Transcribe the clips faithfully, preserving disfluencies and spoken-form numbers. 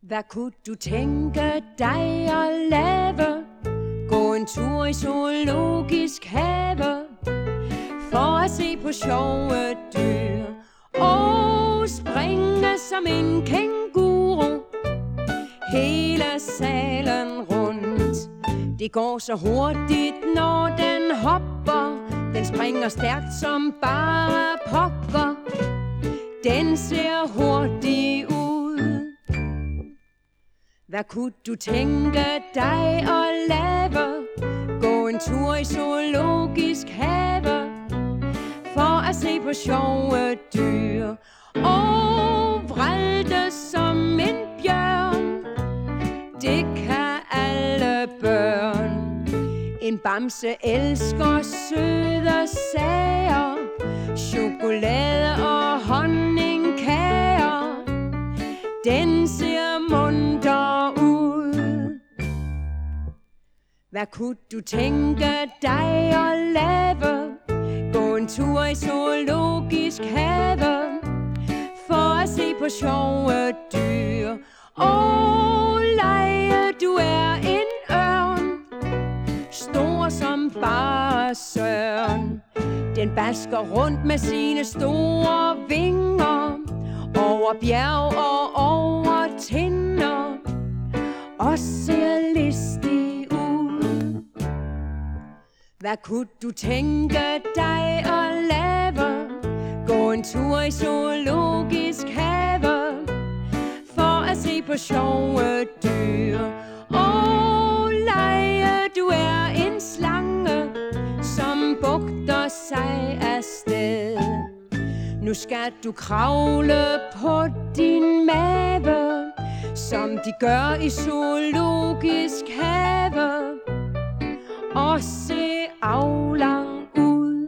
Hvad kunne du tænke dig at lave? Gå en tur i zoologisk have for at se på sjove dyr og springe som en kænguru hele salen rundt. Det går så hurtigt, når den hopper. Den springer stærkt som bare pokker. Den ser hurtig ud. Hvad kunne du tænke dig at lave? Gå en tur i zoologisk have for at se på sjove dyr og vrælte som en bjørn. Det kan alle børn. En bamse elsker søde sager, chokolade og honningkager. Den ser munter ud. Hvad kunne du tænke dig at lave? Gå en tur i zoologisk have for at se på sjove dyr og lege du er en ørn, stor som bare Søren. Den basker rundt med sine store vinger over bjerg og over tinder og ser listig ud. Hvad kunne du tænke dig at lave? Gå en tur i zoologisk have for at se på sjove dyr og lege du er en slange, som bugter sig afsted. Nu skal du kravle på din mave, som de gør i zoologisk have, og se aflang ud.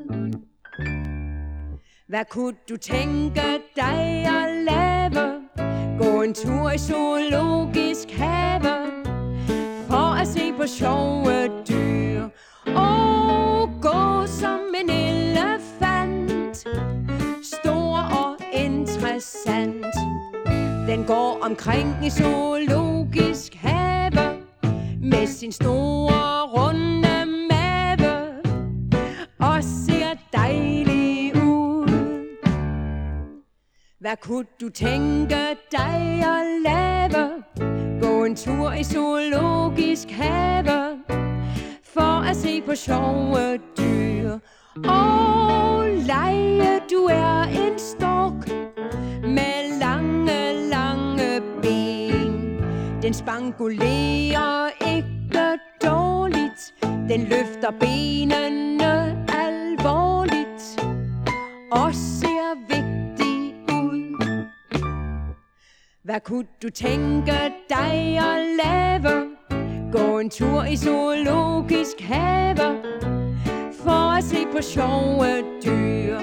Hvad kunne du tænke dig at lave? Gå en tur i zoologisk have for at se på sjove dyr og gå som en elefant, stor og interessant. Den går omkring i zoologisk have med sin store runde mave og ser dejlig ud. Hvad kunne du tænke dig at lave? Gå en tur i zoologisk have for at se på sjove dyr og lege du er en stork med lange, lange ben. Den spangulerer ikke dårligt, den løfter benene alvorligt og ser vigtig ud. Hvad kunne du tænke dig at lave? Gå en tur i zoologisk have for at se på sjove dyr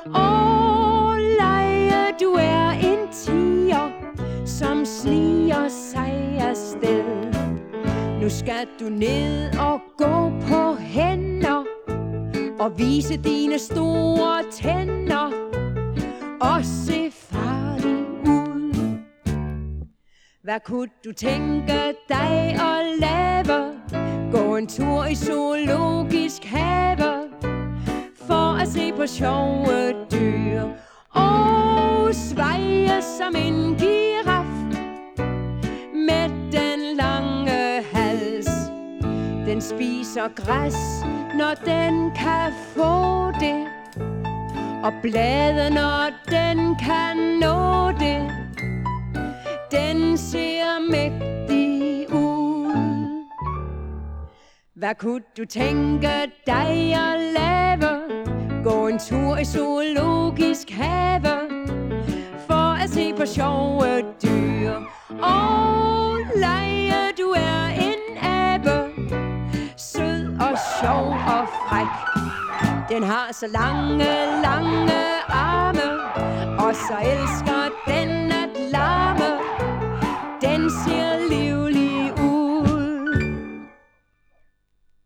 og lege du er en tiger, som sniger sig afsted. Nu skal du ned og gå på hænder og vise dine store tænder og se farlig ud. Hvad kunne du tænke dig at lave? Gå en tur i zoologisk have for at se på sjove dyr og sveje som en giraf med den lange hals. Den spiser græs, når den kan få det, og blade, når den kan nå det. Den ser mægtig ud. Hvad kunne du tænke dig at lave? Gå en tur i zoologisk have for at se på sjove dyr og lege du er en abe, sød og sjov og fræk. Den har så lange, lange arme, og så elsker den at larme. Den ser liv